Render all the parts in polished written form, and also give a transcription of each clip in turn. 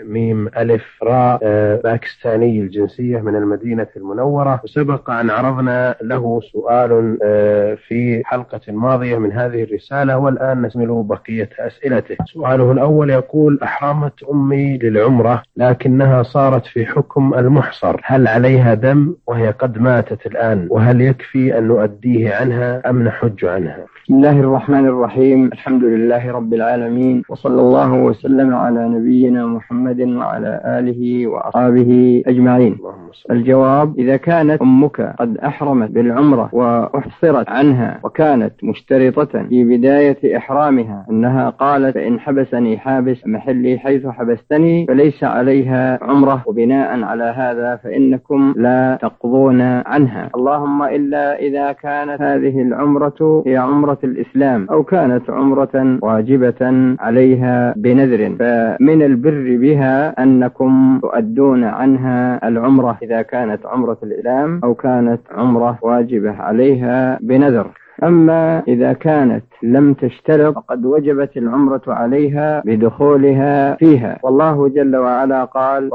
ميم ألف راء باكستاني الجنسية من المدينة المنورة. وسبق أن عرضنا له سؤال في حلقة ماضية من هذه الرسالة، والآن نكمل بقية أسئلته. سؤاله الأول يقول: أحرمت أمي للعمرة لكنها صارت في حكم المحصر، هل عليها دم وهي قد ماتت الآن؟ وهل يكفي أن نؤديه عنها أم نحج عنها؟ بسم الله الرحمن الرحيم. الحمد لله رب العالمين، وصلى الله وسلم على نبينا محمد وعلى آله وأصحابه أجمعين. الجواب: إذا كانت أمك قد أحرمت بالعمرة وأحصرت عنها وكانت مشترطة في بداية إحرامها أنها قالت: فإن حبسني حابس محلي حيث حبستني، فليس عليها عمرة، وبناء على هذا فإنكم لا تقضون عنها، اللهم إلا إذا كانت هذه العمرة هي عمرة الإسلام أو كانت عمرة واجبة عليها بنذر، فمن البر بها أنكم تؤدون عنها العمرة إذا كانت عمرة الإسلام أو كانت عمرة واجبة عليها بنذر. أما إذا كانت لم تشترط فقد وجبت العمرة عليها بدخولها فيها، والله جل وعلا قال: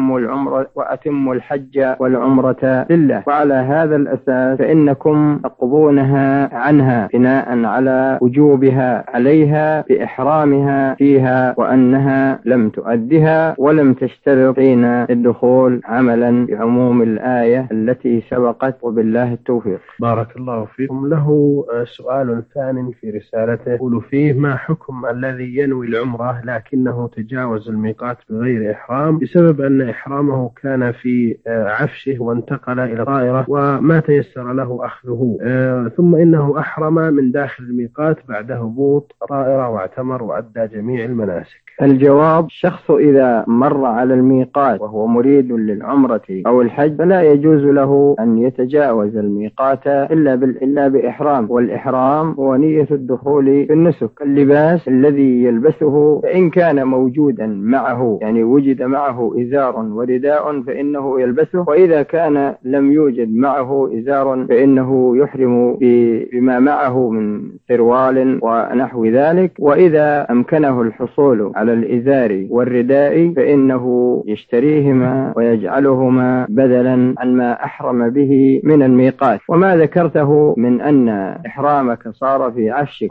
وأتموا الحج والعمرة لله. وعلى هذا الأساس فإنكم تقضونها عنها بناء على وجوبها عليها بإحرامها فيها، وأنها لم تؤدها ولم تشترط حين الدخول عملا بعموم الآية التي سبقت، وبالله التوفيق. بارك الله فيكم. له سؤال ثاني في رسالته يقول فيه: ما حكم الذي ينوي العمرة لكنه تجاوز الميقات بغير إحرام بسبب أن إحرامه كان في عفشه وانتقل إلى طائرة وما تيسر له أخذه، ثم إنه أحرم من داخل الميقات بعد هبوط طائرة واعتمر وأدى جميع المناسك؟ الجواب: الشخص إذا مر على الميقات وهو مريد للعمرة أو الحج فلا يجوز له أن يتجاوز الميقات إلا بإحرام، والإحرام هو نية الدخول في النسك. اللباس الذي يلبسه فإن كان موجودا معه، يعني وجد معه إزار ورداء، فإنه يلبسه، وإذا كان لم يوجد معه إزار فإنه يحرم بما معه من سروال ونحو ذلك. وإذا أمكنه الحصول على الإزار والرداء فإنه يشتريهما ويجعلهما بدلا عن ما أحرم به من الميقات. وما ذكرته من أن إحرامك صار في عفشك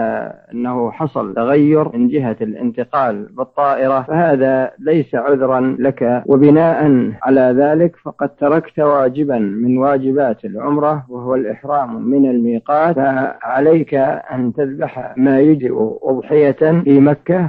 وأنه حصل تغير من جهة الانتقال بالطائرة فهذا ليس عذرا لك، وبناء على ذلك فقد تركت واجبا من واجبات العمرة وهو الإحرام من الميقات، فعليك أن تذبح ما يجزئ أضحية في مكة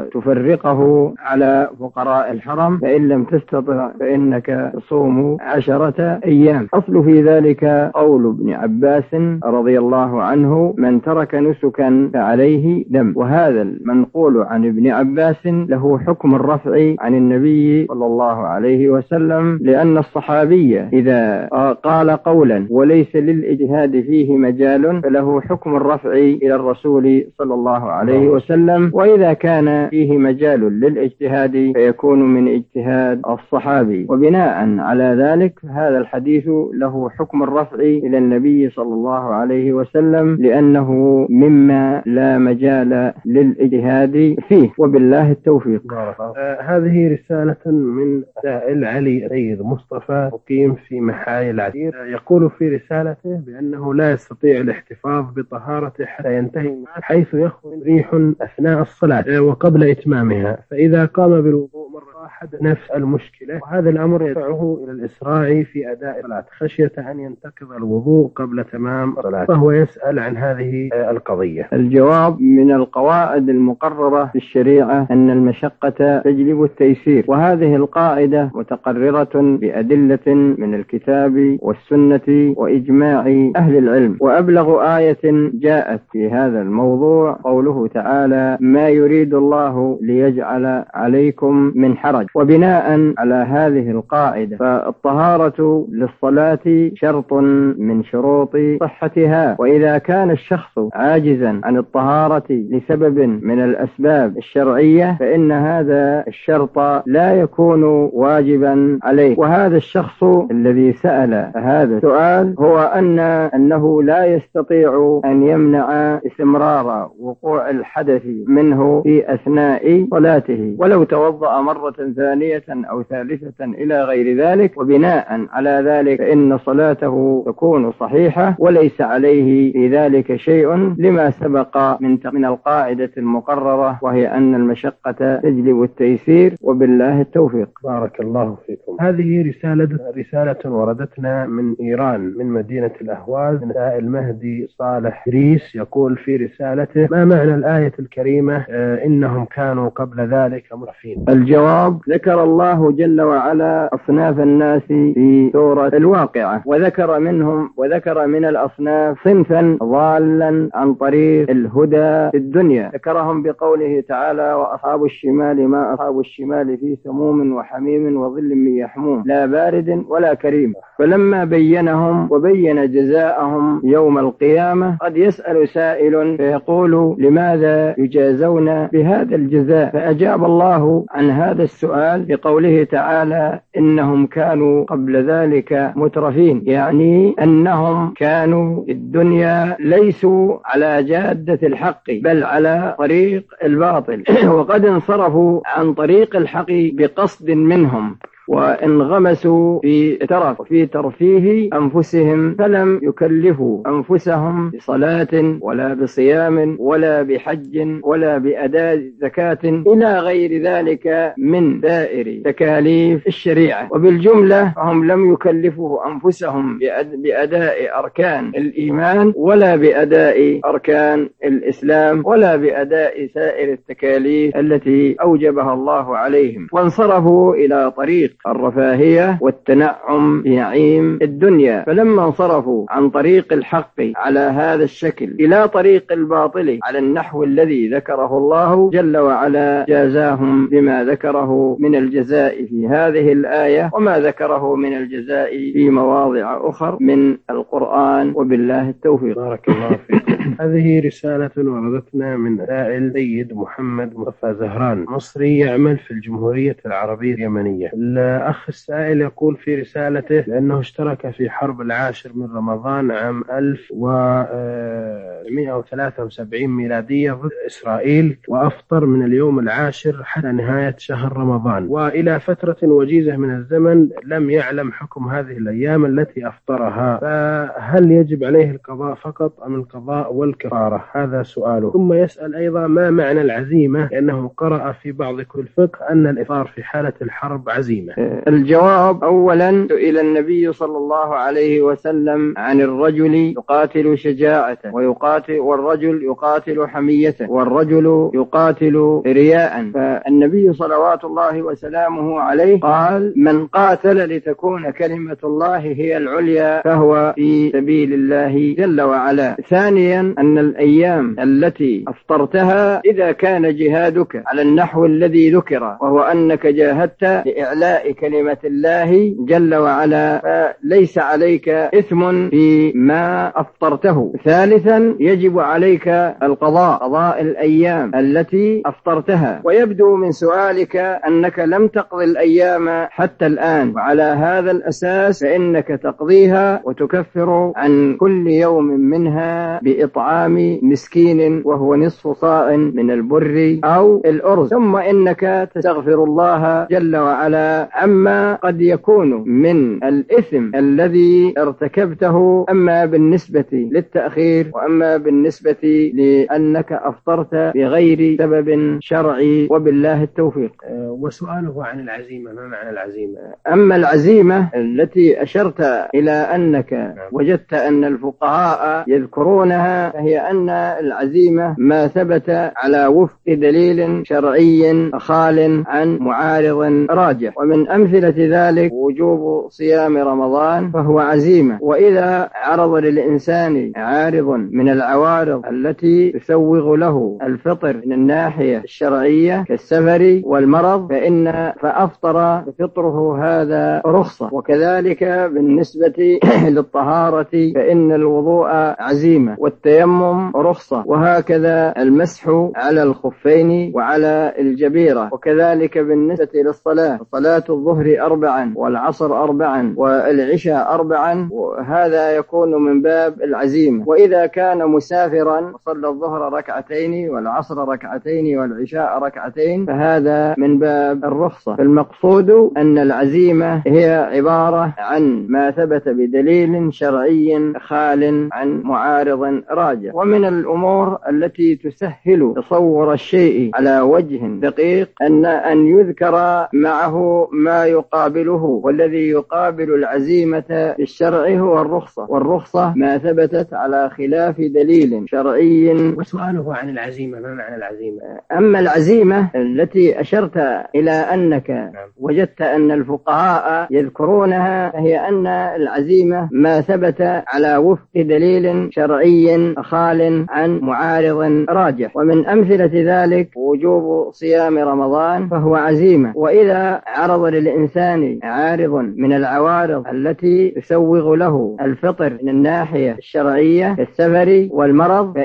وتفرقه على فقراء الحرم، فإن لم تستطع فإنك تصوم 10 أيام. أصل في ذلك قول ابن عباس رضي الله عنه: من ترك نسكا فعليه دم. وهذا المنقول عن ابن عباس له حكم الرفع عن النبي صلى الله عليه وسلم، لأن الصحابي إذا قال قولا وليس للإجهاد فيه مجال فله حكم الرفع إلى الرسول صلى الله عليه وسلم، وإذا كان فيه مجال للاجتهاد فيكون من اجتهاد الصحابي، وبناء على ذلك هذا الحديث له حكم الرفع إلى النبي صلى الله عليه وسلم لأنه مما لا مجال للاجتهاد فيه، وبالله التوفيق. هذه رسالة من سائل علي سيد مصطفى مقيم في محاي العسير، يقول في رسالته بأنه لا يستطيع الاحتفاظ بطهارته حتى ينتهي حيث يخرج ريح أثناء الصلاة وقبل إتمامها، فإذا قام بالوضوء مرة واحدة نفس المشكلة، وهذا الأمر يدفعه إلى الإسراع في أداء الصلاة خشية أن ينتقض الوضوء قبل تمام الصلاة، فهو يسأل عن هذه القضية. الجواب: من القواعد المقررة في الشريعة أن المشقة تجلب التيسير، وهذه القاعدة متقررة بأدلة من الكتاب والسنة وإجماع أهل العلم. وأبلغ آية جاءت في هذا الموضوع قوله تعالى: ما يريد الله ليجعل عليكم من حرج. وبناء على هذه القاعدة فالطهارة للصلاة شرط من شروط صحتها الدعاء. وإذا كان الشخص عاجزا عن الطهارة لسبب من الأسباب الشرعية فإن هذا الشرط لا يكون واجبا عليه. وهذا الشخص الذي سأل هذا السؤال هو أنه لا يستطيع أن يمنع استمرار وقوع الحدث منه في أثناء صلاته، ولو توضأ مرة ثانية أو ثالثة إلى غير ذلك، وبناء على ذلك فإن صلاته تكون صحيحة وليس عليه في ذلك شيء، لما سبق من القاعدة المقررة، وهي أن المشقة تجلب التيسير، وبالله التوفيق. بارك الله فيكم. هذه رسالة وردتنا من إيران، من مدينة الأهواز، من سائل مهدي صالح إدريس، يقول في رسالته: ما معنى الآية الكريمة إنهم كانوا قبل ذلك مترفين؟ الجواب: ذكر الله جل وعلا أصناف الناس في سورة الواقعة، وذكر من الأصناف صنفا ضالا عن طريق الهدى في الدنيا، ذكرهم بقوله تعالى: وأصحاب الشمال ما أصحاب الشمال في سموم وحميم وظل من يحموم لا بارد ولا كريم. فلما بينهم وبين جزاءهم يوم القيامة قد يسأل سائل فيقول: لماذا يجازون بهذا الجزاء؟ فأجاب الله عن هذا السؤال بقوله تعالى: إنهم كانوا قبل ذلك مترفين، يعني أنهم كانوا في الدنيا ليسوا على جادة الحق بل على طريق الباطل وقد انصرفوا عن طريق الحق بقصد منهم، وانغمسوا في ترف وفي ترفيه أنفسهم، فلم يكلفوا أنفسهم بصلاة ولا بصيام ولا بحج ولا بأداء زكاة إلى غير ذلك من سائر تكاليف الشريعة. وبالجملة فهم لم يكلفوا أنفسهم بأداء أركان الإيمان ولا بأداء أركان الإسلام ولا بأداء سائر التكاليف التي أوجبها الله عليهم، وانصرفوا إلى طريق الرفاهية والتنعم بنعيم الدنيا. فلما انصرفوا عن طريق الحق على هذا الشكل إلى طريق الباطل على النحو الذي ذكره الله جل وعلا، جازاهم بما ذكره من الجزاء في هذه الآية وما ذكره من الجزاء في مواضع أخرى من القرآن، وبالله التوفيق. بارك الله فيكم. هذه رسالة وردتنا من سائل سيد محمد مصطفى زهران، مصري يعمل في الجمهورية العربية اليمنية. الأخ السائل يقول في رسالته بأنه اشترك في حرب 10 من رمضان عام 1173 ميلادية ضد إسرائيل، وأفطر من اليوم 10 حتى نهاية شهر رمضان، وإلى فترة وجيزة من الزمن لم يعلم حكم هذه الأيام التي أفطرها، فهل يجب عليه القضاء فقط أم القضاء والكفارة؟ هذا سؤاله. ثم يسأل أيضا: ما معنى العزيمة؟ لأنه قرأ في بعض كتب الفقه أن الإفطار في حالة الحرب عزيمة. الجواب: أولا سئل النبي صلى الله عليه وسلم عن الرجل يقاتل شجاعة والرجل يقاتل حمية والرجل يقاتل رياء، فالنبي صلوات الله وسلامه عليه قال: من قاتل لتكون كلمة الله هي العليا فهو في سبيل الله جل وعلا. ثانيا أن الأيام التي أفطرتها إذا كان جهادك على النحو الذي ذكر، وهو أنك جاهدت لإعلاء كلمة الله جل وعلا، فليس عليك إثم فيما أفطرته. ثالثا يجب عليك قضاء الأيام التي أفطرتها، ويبدو من سؤالك أنك لم تقضي الأيام حتى الآن، وعلى هذا الأساس فإنك تقضيها وتكفر عن كل يوم منها بإطعام مسكين وهو نصف صاع من البر أو الأرز، ثم إنك تستغفر الله جل وعلا عما قد يكون من الإثم الذي ارتكبته، أما بالنسبة للتأخير وأما بالنسبة لأنك أفطرت بغير سبب شرعي، وبالله التوفيق. وسؤاله عن العزيمة: ما معنى العزيمة؟ أما العزيمة التي أشرت إلى أنك وجدت أن الفقهاء يذكرونها، فهي أن العزيمة ما ثبت على وفق دليل شرعي خال عن معارض راجح، ومن ومن أمثلة ذلك وجوب صيام رمضان فهو عزيمة. وإذا عرض للإنسان عارض من العوارض التي تسوغ له الفطر من الناحية الشرعية كالسفر والمرض فأفطر فطره هذا رخصة. وكذلك بالنسبة للطهارة فإن الوضوء عزيمة والتيمم رخصة، وهكذا المسح على الخفين وعلى الجبيرة. وكذلك بالنسبة للصلاة، صلاة الظهر 4 والعصر 4 والعشاء 4، وهذا يكون من باب العزيمة. وإذا كان مسافرا صلى الظهر 2 والعصر 2 والعشاء 2 فهذا من باب الرخصة. فالمقصود أن العزيمة هي عبارة عن ما ثبت بدليل شرعي خال عن معارض راجح. ومن الأمور التي تسهل تصور الشيء على وجه دقيق أن يذكر معه ما يقابله، والذي يقابل العزيمة في الشرع هو الرخصة، والرخصة ما ثبتت على خلاف دليل شرعي. وسؤاله عن العزيمة، ما معنى العزيمة؟ أما العزيمة التي أشرت إلى أنك وجدت أن الفقهاء يذكرونها، فهي أن العزيمة ما ثبت على وفق دليل شرعي خال عن معارض راجح. ومن أمثلة ذلك وجوب صيام رمضان فهو عزيمة. وإذا عرض للإنسان عارض من العوارض التي تسوغ له الفطر من الناحية الشرعية كالسفر والمرض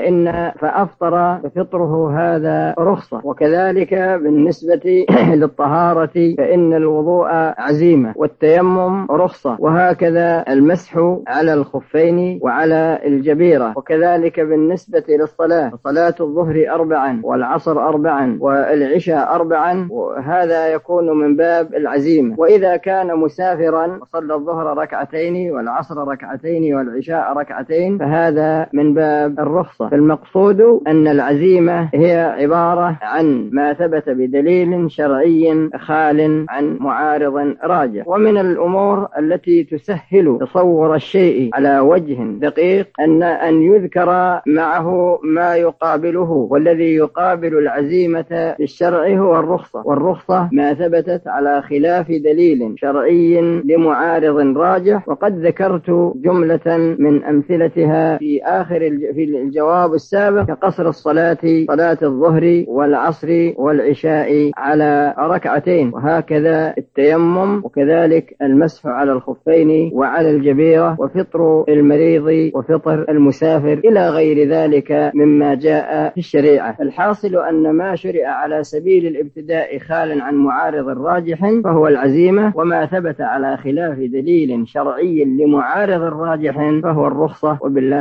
فأفطر فطره هذا رخصة. وكذلك بالنسبة للطهارة فإن الوضوء عزيمة والتيمم رخصة، وهكذا المسح على الخفين وعلى الجبيرة. وكذلك بالنسبة للصلاة، صلاة الظهر 4 والعصر 4 والعشاء 4، وهذا يكون من باب العزيمة. وإذا كان مسافرا صلى الظهر 2 والعصر 2 والعشاء 2 فهذا من باب الرخصة. فالمقصود أن العزيمة هي عبارة عن ما ثبت بدليل شرعي خال عن معارض راجح. ومن الأمور التي تسهل تصور الشيء على وجه دقيق أن يذكر معه ما يقابله، والذي يقابل العزيمة في الشرع هو الرخصة، والرخصة ما ثبتت على خلاف دليل شرعي لمعارض راجح. وقد ذكرت جملة من أمثلتها في الجواب السابق كقصر الصلاة، صلاة الظهر والعصر والعشاء على 2، وهكذا التيمم، وكذلك المسح على الخفين وعلى الجبيرة، وفطر المريض وفطر المسافر إلى غير ذلك مما جاء في الشريعة. الحاصل أن ما شرع على سبيل الابتداء خال عن معارض راجح فهو العزيمة، وما ثبت على خلاف دليل شرعي لمعارض راجح فهو الرخصة. وبالله